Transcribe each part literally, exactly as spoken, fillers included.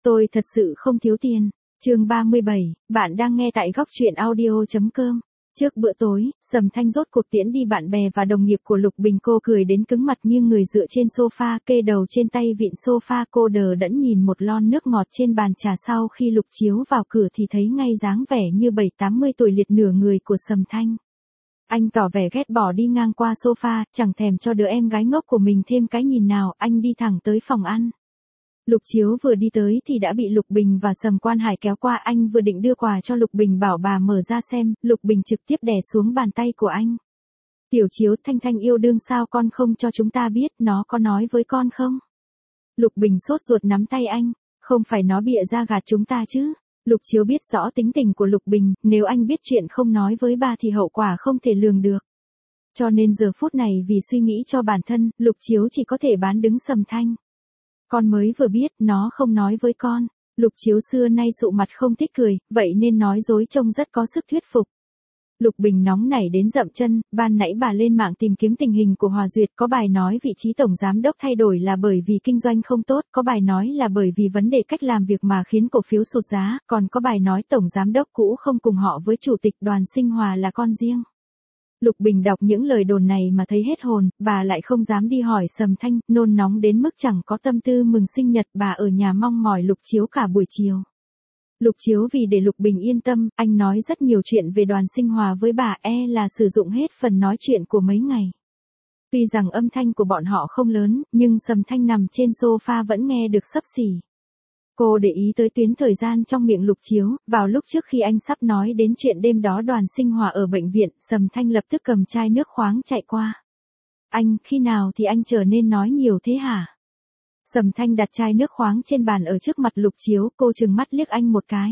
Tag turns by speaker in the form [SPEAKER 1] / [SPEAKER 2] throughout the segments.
[SPEAKER 1] Tôi thật sự không thiếu tiền. Chương ba mươi bảy, bạn đang nghe tại góc truyện audio chấm com. Trước bữa tối, Sầm Thanh rốt cuộc tiễn đi bạn bè và đồng nghiệp của Lục Bình. Cô cười đến cứng mặt nghiêng người dựa trên sofa, kê đầu trên tay vịn sofa. Cô đờ đẫn nhìn một lon nước ngọt trên bàn trà. Sau khi Lục Chiếu vào cửa thì thấy ngay dáng vẻ như bảy tám mươi tuổi liệt nửa người của Sầm Thanh. Anh tỏ vẻ ghét bỏ đi ngang qua sofa, chẳng thèm cho đứa em gái ngốc của mình thêm cái nhìn nào. Anh đi thẳng tới phòng ăn. Lục Chiếu vừa đi tới thì đã bị Lục Bình và Sầm Quan Hải kéo qua. Anh vừa định đưa quà cho Lục Bình bảo bà mở ra xem, Lục Bình trực tiếp đè xuống bàn tay của anh. Tiểu Chiếu, Thanh Thanh yêu đương sao con không cho chúng ta biết, nó có nói với con không? Lục Bình sốt ruột nắm tay anh, không phải nó bịa ra gạt chúng ta chứ? Lục Chiếu biết rõ tính tình của Lục Bình, nếu anh biết chuyện không nói với bà thì hậu quả không thể lường được. Cho nên giờ phút này vì suy nghĩ cho bản thân, Lục Chiếu chỉ có thể bán đứng Sầm Thanh. Con mới vừa biết, nó không nói với con. Lục Chiếu xưa nay sụ mặt không thích cười, vậy nên nói dối trông rất có sức thuyết phục. Lục Bình nóng nảy đến dậm chân, ban nãy bà lên mạng tìm kiếm tình hình của Hòa Duyệt, có bài nói vị trí tổng giám đốc thay đổi là bởi vì kinh doanh không tốt, có bài nói là bởi vì vấn đề cách làm việc mà khiến cổ phiếu sụt giá, còn có bài nói tổng giám đốc cũ không cùng họ với chủ tịch Đoàn Sinh Hòa là con riêng. Lục Bình đọc những lời đồn này mà thấy hết hồn, bà lại không dám đi hỏi Sầm Thanh, nôn nóng đến mức chẳng có tâm tư mừng sinh nhật, bà ở nhà mong mỏi Lục Chiếu cả buổi chiều. Lục Chiếu vì để Lục Bình yên tâm, anh nói rất nhiều chuyện về Đoàn Sinh Hòa với bà, e là sử dụng hết phần nói chuyện của mấy ngày. Tuy rằng âm thanh của bọn họ không lớn, nhưng Sầm Thanh nằm trên sofa vẫn nghe được xấp xỉ. Cô để ý tới tuyến thời gian trong miệng Lục Chiếu, vào lúc trước khi anh sắp nói đến chuyện đêm đó Đoàn Sinh Hòa ở bệnh viện, Sầm Thanh lập tức cầm chai nước khoáng chạy qua. Anh, khi nào thì anh trở nên nói nhiều thế hả? Sầm Thanh đặt chai nước khoáng trên bàn ở trước mặt Lục Chiếu, cô trừng mắt liếc anh một cái.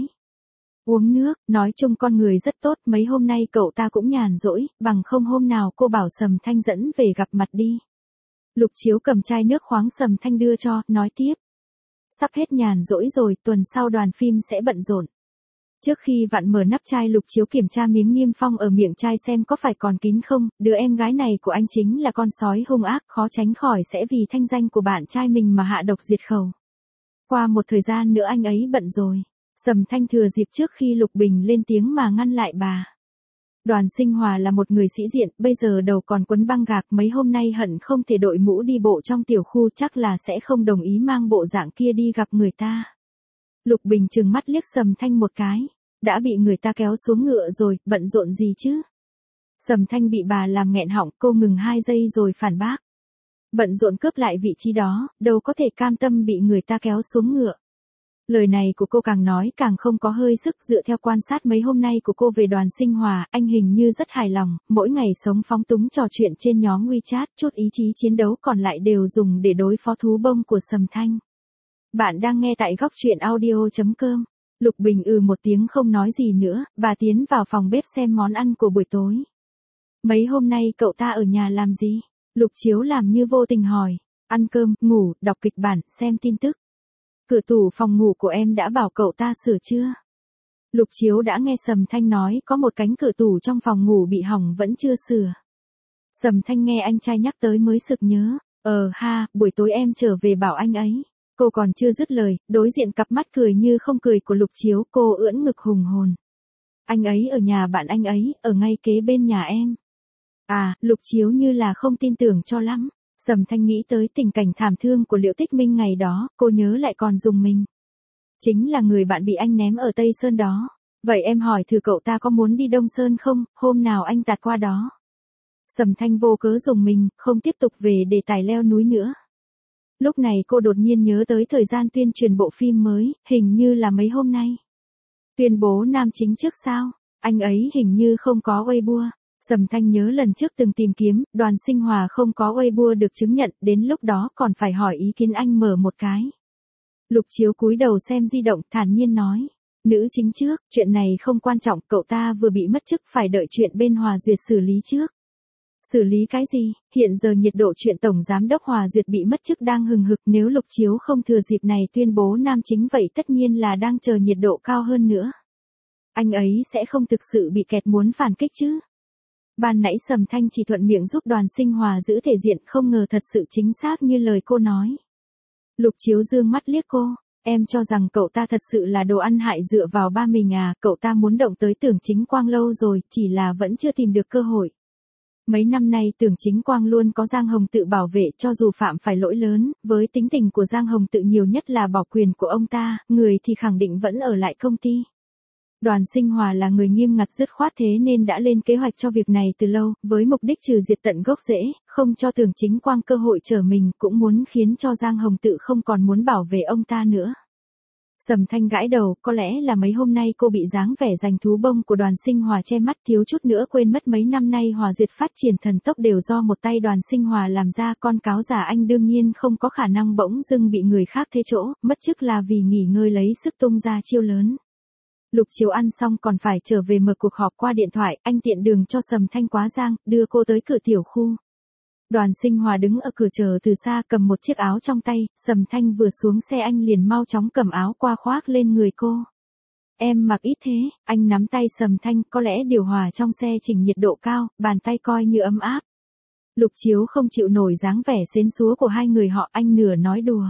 [SPEAKER 1] Uống nước, nói chung con người rất tốt, mấy hôm nay cậu ta cũng nhàn rỗi, bằng không hôm nào cô bảo Sầm Thanh dẫn về gặp mặt đi. Lục Chiếu cầm chai nước khoáng Sầm Thanh đưa cho, nói tiếp. Sắp hết nhàn rỗi rồi, tuần sau đoàn phim sẽ bận rộn. Trước khi vặn mở nắp chai, Lục Chiếu kiểm tra miếng niêm phong ở miệng chai xem có phải còn kín không, đứa em gái này của anh chính là con sói hung ác, khó tránh khỏi sẽ vì thanh danh của bạn trai mình mà hạ độc diệt khẩu. Qua một thời gian nữa anh ấy bận rồi. Sầm Thanh thừa dịp trước khi Lục Bình lên tiếng mà ngăn lại bà. Đoàn Sinh Hòa là một người sĩ diện, bây giờ đầu còn quấn băng gạc, mấy hôm nay hận không thể đội mũ đi bộ trong tiểu khu, chắc là sẽ không đồng ý mang bộ dạng kia đi gặp người ta. Lục Bình trừng mắt liếc Sầm Thanh một cái, đã bị người ta kéo xuống ngựa rồi, bận rộn gì chứ? Sầm Thanh bị bà làm nghẹn họng, cô ngừng hai giây rồi phản bác. Bận rộn cướp lại vị trí đó, đâu có thể cam tâm bị người ta kéo xuống ngựa. Lời này của cô càng nói càng không có hơi sức, dựa theo quan sát mấy hôm nay của cô về Đoàn Sinh Hòa, anh hình như rất hài lòng, mỗi ngày sống phóng túng trò chuyện trên nhóm WeChat, chút ý chí chiến đấu còn lại đều dùng để đối phó thú bông của Sầm Thanh. Bạn đang nghe tại góc truyện audio chấm com. Lục Bình ừ một tiếng không nói gì nữa, bà tiến vào phòng bếp xem món ăn của buổi tối. Mấy hôm nay cậu ta ở nhà làm gì? Lục Chiếu làm như vô tình hỏi. Ăn cơm, ngủ, đọc kịch bản, xem tin tức. Cửa tủ phòng ngủ của em đã bảo cậu ta sửa chưa? Lục Chiếu đã nghe Sầm Thanh nói có một cánh cửa tủ trong phòng ngủ bị hỏng vẫn chưa sửa. Sầm Thanh nghe anh trai nhắc tới mới sực nhớ. Ờ ha, buổi tối em trở về bảo anh ấy. Cô còn chưa dứt lời, đối diện cặp mắt cười như không cười của Lục Chiếu, cô ưỡn ngực hùng hồn. Anh ấy ở nhà bạn anh ấy, ở ngay kế bên nhà em. À, Lục Chiếu như là không tin tưởng cho lắm. Sầm Thanh nghĩ tới tình cảnh thảm thương của Liễu Tích Minh ngày đó, cô nhớ lại còn dùng mình. Chính là người bạn bị anh ném ở Tây Sơn đó. Vậy em hỏi thử cậu ta có muốn đi Đông Sơn không, hôm nào anh tạt qua đó. Sầm Thanh vô cớ dùng mình, không tiếp tục về đề tài leo núi nữa. Lúc này cô đột nhiên nhớ tới thời gian tuyên truyền bộ phim mới, hình như là mấy hôm nay. Tuyên bố nam chính trước sao, anh ấy hình như không có Weibo. Sầm Thanh nhớ lần trước từng tìm kiếm, Đoàn Sinh Hòa không có Weibo được chứng nhận, đến lúc đó còn phải hỏi ý kiến anh mở một cái. Lục Chiếu cúi đầu xem di động, thản nhiên nói. Nữ chính trước, chuyện này không quan trọng, cậu ta vừa bị mất chức, phải đợi chuyện bên Hòa Duyệt xử lý trước. Xử lý cái gì? Hiện giờ nhiệt độ chuyện Tổng Giám đốc Hòa Duyệt bị mất chức đang hừng hực, nếu Lục Chiếu không thừa dịp này tuyên bố nam chính vậy tất nhiên là đang chờ nhiệt độ cao hơn nữa. Anh ấy sẽ không thực sự bị kẹt muốn phản kích chứ. Ban nãy Sầm Thanh chỉ thuận miệng giúp Đoàn Sinh Hòa giữ thể diện, không ngờ thật sự chính xác như lời cô nói. Lục Chiếu dương mắt liếc cô, Em cho rằng cậu ta thật sự là đồ ăn hại dựa vào ba mình à, cậu ta muốn động tới Tưởng Chính Quang lâu rồi, chỉ là vẫn chưa tìm được cơ hội. Mấy năm nay Tưởng Chính Quang luôn có Giang Hồng Tự bảo vệ cho dù phạm phải lỗi lớn, với tính tình của Giang Hồng Tự nhiều nhất là bỏ quyền của ông ta, người thì khẳng định vẫn ở lại công ty. Đoàn Sinh Hòa là người nghiêm ngặt dứt khoát thế nên đã lên kế hoạch cho việc này từ lâu, với mục đích trừ diệt tận gốc rễ, không cho Tưởng Chính Quang cơ hội trở mình, cũng muốn khiến cho Giang Hồng Tự không còn muốn bảo vệ ông ta nữa. Sầm Thanh gãi đầu, có lẽ là mấy hôm nay cô bị dáng vẻ giành thú bông của Đoàn Sinh Hòa che mắt, thiếu chút nữa quên mất mấy năm nay Hòa Duyệt phát triển thần tốc đều do một tay Đoàn Sinh Hòa làm ra, con cáo giả anh đương nhiên không có khả năng bỗng dưng bị người khác thế chỗ, mất chức là vì nghỉ ngơi lấy sức tung ra chiêu lớn. Lục Chiếu ăn xong còn phải trở về mở cuộc họp qua điện thoại, anh tiện đường cho Sầm Thanh quá giang, đưa cô tới cửa tiểu khu. Đoàn Sinh Hòa đứng ở cửa chờ từ xa cầm một chiếc áo trong tay, Sầm Thanh vừa xuống xe anh liền mau chóng cầm áo qua khoác lên người cô. Em mặc ít thế, anh nắm tay Sầm Thanh, có lẽ điều hòa trong xe chỉnh nhiệt độ cao, bàn tay coi như ấm áp. Lục Chiếu không chịu nổi dáng vẻ xến xúa của hai người họ, anh nửa nói đùa.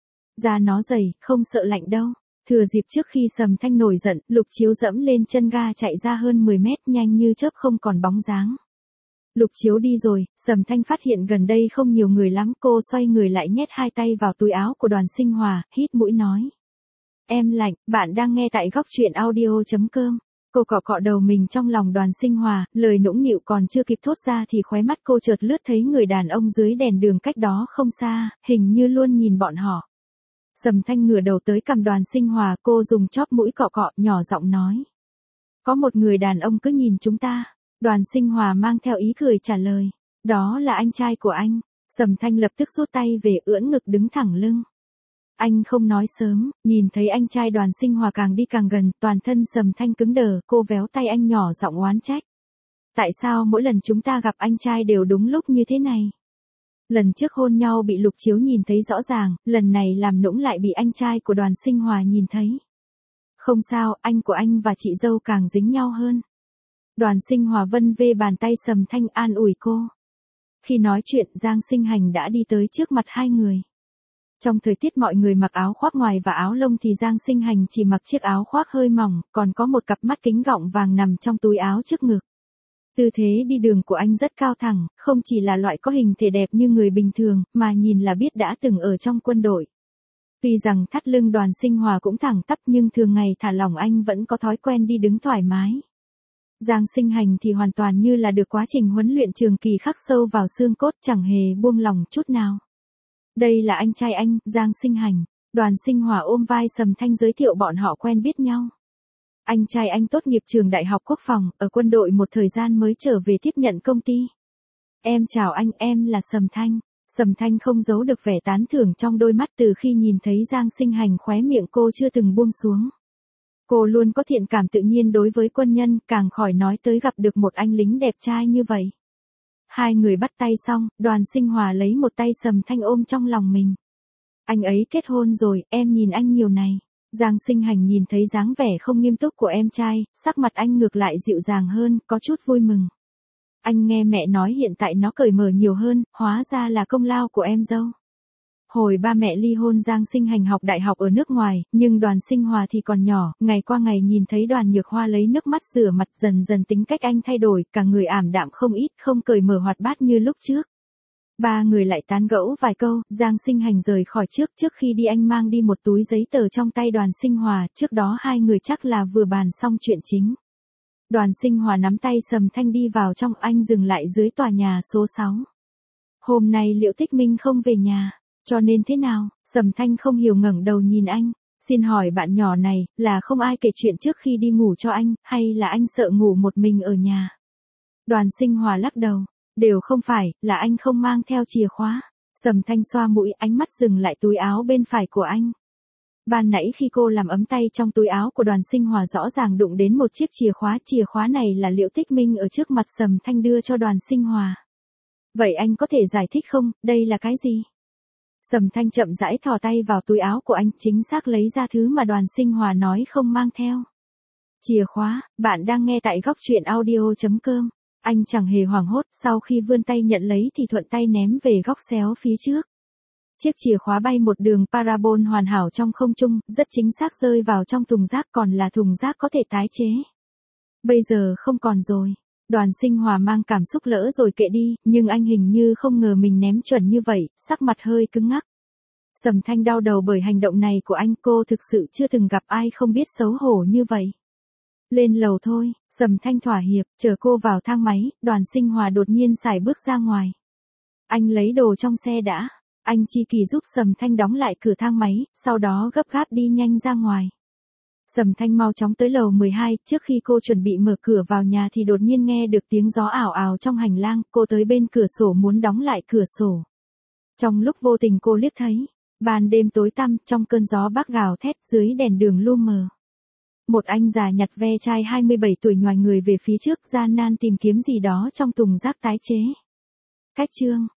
[SPEAKER 1] Da nó dày, không sợ lạnh đâu. Thừa dịp trước khi Sầm Thanh nổi giận, Lục Chiếu dẫm lên chân ga chạy ra hơn mười mét nhanh như chớp không còn bóng dáng. Lục Chiếu đi rồi, Sầm Thanh phát hiện gần đây không nhiều người lắm, cô xoay người lại nhét hai tay vào túi áo của Đoàn Sinh Hòa, hít mũi nói. Em lạnh, bạn đang nghe tại góc truyện audio chấm com. Cô cọ cọ đầu mình trong lòng Đoàn Sinh Hòa, lời nũng nịu còn chưa kịp thốt ra thì khóe mắt cô chợt lướt thấy người đàn ông dưới đèn đường cách đó không xa, hình như luôn nhìn bọn họ. Sầm Thanh ngửa đầu tới cằm Đoàn Sinh Hòa, cô dùng chóp mũi cọ cọ, nhỏ giọng nói. Có một người đàn ông cứ nhìn chúng ta. Đoàn Sinh Hòa mang theo ý cười trả lời. Đó là anh trai của anh. Sầm Thanh lập tức rút tay về, ưỡn ngực đứng thẳng lưng. Anh không nói sớm, nhìn thấy anh trai Đoàn Sinh Hòa càng đi càng gần, toàn thân Sầm Thanh cứng đờ, cô véo tay anh nhỏ giọng oán trách. Tại sao mỗi lần chúng ta gặp anh trai đều đúng lúc như thế này? Lần trước hôn nhau bị Lục Chiếu nhìn thấy rõ ràng, lần này làm nũng lại bị anh trai của Đoàn Sinh Hòa nhìn thấy. Không sao, anh của anh và chị dâu càng dính nhau hơn. Đoàn Sinh Hòa vân vê bàn tay Sầm Thanh an ủi cô. Khi nói chuyện, Giang Sinh Hành đã đi tới trước mặt hai người. Trong thời tiết mọi người mặc áo khoác ngoài và áo lông thì Giang Sinh Hành chỉ mặc chiếc áo khoác hơi mỏng, còn có một cặp mắt kính gọng vàng nằm trong túi áo trước ngực. Tư thế đi đường của anh rất cao thẳng, không chỉ là loại có hình thể đẹp như người bình thường, mà nhìn là biết đã từng ở trong quân đội. Tuy rằng thắt lưng Đoàn Sinh Hòa cũng thẳng tắp nhưng thường ngày thả lỏng anh vẫn có thói quen đi đứng thoải mái. Giang Sinh Hành thì hoàn toàn như là được quá trình huấn luyện trường kỳ khắc sâu vào xương cốt, chẳng hề buông lòng chút nào. Đây là anh trai anh, Giang Sinh Hành. Đoàn Sinh Hòa ôm vai Sầm Thanh giới thiệu bọn họ quen biết nhau. Anh trai anh tốt nghiệp trường Đại học Quốc phòng, ở quân đội một thời gian mới trở về tiếp nhận công ty. Em chào anh, em là Sầm Thanh. Sầm Thanh không giấu được vẻ tán thưởng trong đôi mắt, từ khi nhìn thấy Giang Sinh Hành khóe miệng cô chưa từng buông xuống. Cô luôn có thiện cảm tự nhiên đối với quân nhân, càng khỏi nói tới gặp được một anh lính đẹp trai như vậy. Hai người bắt tay xong, Đoàn Sinh Hòa lấy một tay Sầm Thanh ôm trong lòng mình. Anh ấy kết hôn rồi, em nhìn anh nhiều này. Giang Sinh Hành nhìn thấy dáng vẻ không nghiêm túc của em trai, sắc mặt anh ngược lại dịu dàng hơn, có chút vui mừng. Anh nghe mẹ nói hiện tại nó cởi mở nhiều hơn, hóa ra là công lao của em dâu. Hồi ba mẹ ly hôn Giang Sinh Hành học đại học ở nước ngoài, nhưng Đoàn Sinh Hòa thì còn nhỏ, ngày qua ngày nhìn thấy Đoàn Nhược Hoa lấy nước mắt rửa mặt, dần dần tính cách anh thay đổi, cả người ảm đạm không ít, không cởi mở hoạt bát như lúc trước. Ba người lại tán gẫu vài câu, Giang Sinh Hành rời khỏi trước, trước khi đi anh mang đi một túi giấy tờ trong tay Đoàn Sinh Hòa, trước đó hai người chắc là vừa bàn xong chuyện chính. Đoàn Sinh Hòa nắm tay Sầm Thanh đi vào trong, anh dừng lại dưới tòa nhà số sáu. Hôm nay Liễu Tích Minh không về nhà, cho nên thế nào? Sầm Thanh không hiểu ngẩng đầu nhìn anh. Xin hỏi bạn nhỏ này, là không ai kể chuyện trước khi đi ngủ cho anh, hay là anh sợ ngủ một mình ở nhà? Đoàn Sinh Hòa lắc đầu. Đều không phải, là anh không mang theo chìa khóa. Sầm Thanh xoa mũi, ánh mắt dừng lại túi áo bên phải của anh. Ban nãy khi cô làm ấm tay trong túi áo của Đoàn Sinh Hòa rõ ràng đụng đến một chiếc chìa khóa, chìa khóa này là Liễu Tích Minh ở trước mặt Sầm Thanh đưa cho Đoàn Sinh Hòa. Vậy anh có thể giải thích không, đây là cái gì? Sầm Thanh chậm rãi thò tay vào túi áo của anh, chính xác lấy ra thứ mà Đoàn Sinh Hòa nói không mang theo. Chìa khóa, bạn đang nghe tại góc truyện audio chấm com. Anh chẳng hề hoảng hốt, sau khi vươn tay nhận lấy thì thuận tay ném về góc xéo phía trước. Chiếc chìa khóa bay một đường parabol hoàn hảo trong không trung, rất chính xác rơi vào trong thùng rác, còn là thùng rác có thể tái chế. Bây giờ không còn rồi. Đoàn Sinh Hòa mang cảm xúc lỡ rồi kệ đi, nhưng anh hình như không ngờ mình ném chuẩn như vậy, sắc mặt hơi cứng ngắc. Sầm Thanh đau đầu bởi hành động này của anh, cô thực sự chưa từng gặp ai không biết xấu hổ như vậy. Lên lầu thôi, Sầm Thanh thỏa hiệp, chờ cô vào thang máy, Đoàn Sinh Hòa đột nhiên sải bước ra ngoài. Anh lấy đồ trong xe đã. Anh chi kỳ giúp Sầm Thanh đóng lại cửa thang máy, sau đó gấp gáp đi nhanh ra ngoài. Sầm Thanh mau chóng tới lầu mười hai, trước khi cô chuẩn bị mở cửa vào nhà thì đột nhiên nghe được tiếng gió ảo ảo trong hành lang, cô tới bên cửa sổ muốn đóng lại cửa sổ. Trong lúc vô tình cô liếc thấy, ban đêm tối tăm, trong cơn gió bắc gào thét dưới đèn đường lu mờ. Một anh già nhặt ve chai hai mươi bảy tuổi nhoài người về phía trước, gian nan tìm kiếm gì đó trong thùng rác tái chế. Cách chương